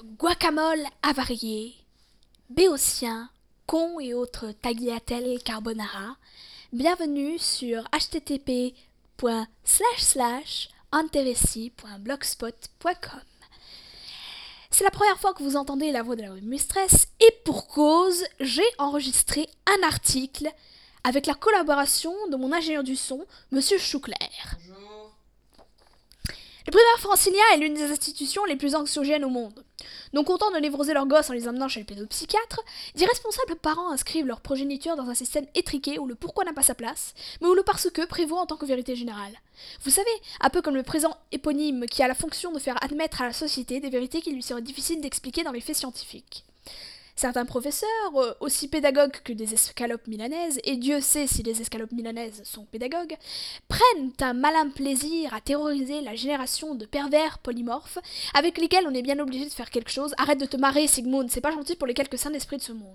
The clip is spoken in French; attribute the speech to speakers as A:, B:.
A: guacamole avarié, béotien, con et autres tagliatelles carbonara. Bienvenue sur http://anteresi.blogspot.com. C'est la première fois que vous entendez la voix de la rue Mistress et pour cause, j'ai enregistré un article avec la collaboration de mon ingénieur du son, Monsieur Chouclair.
B: Bonjour.
A: Le primaire francilien est l'une des institutions les plus anxiogènes au monde. Non contents de névroser leurs gosses en les emmenant chez le pédopsychiatre, d'irresponsables parents inscrivent leur progéniture dans un système étriqué où le pourquoi n'a pas sa place, mais où le parce que prévaut en tant que vérité générale. Vous savez, un peu comme le présent éponyme qui a la fonction de faire admettre à la société des vérités qu'il lui serait difficile d'expliquer dans les faits scientifiques. Certains professeurs, aussi pédagogues que des escalopes milanaises, et Dieu sait si les escalopes milanaises sont pédagogues, prennent un malin plaisir à terroriser la génération de pervers polymorphes avec lesquels on est bien obligé de faire quelque chose. Arrête de te marrer, Sigmund, c'est pas gentil pour les quelques saints d'esprit de ce monde.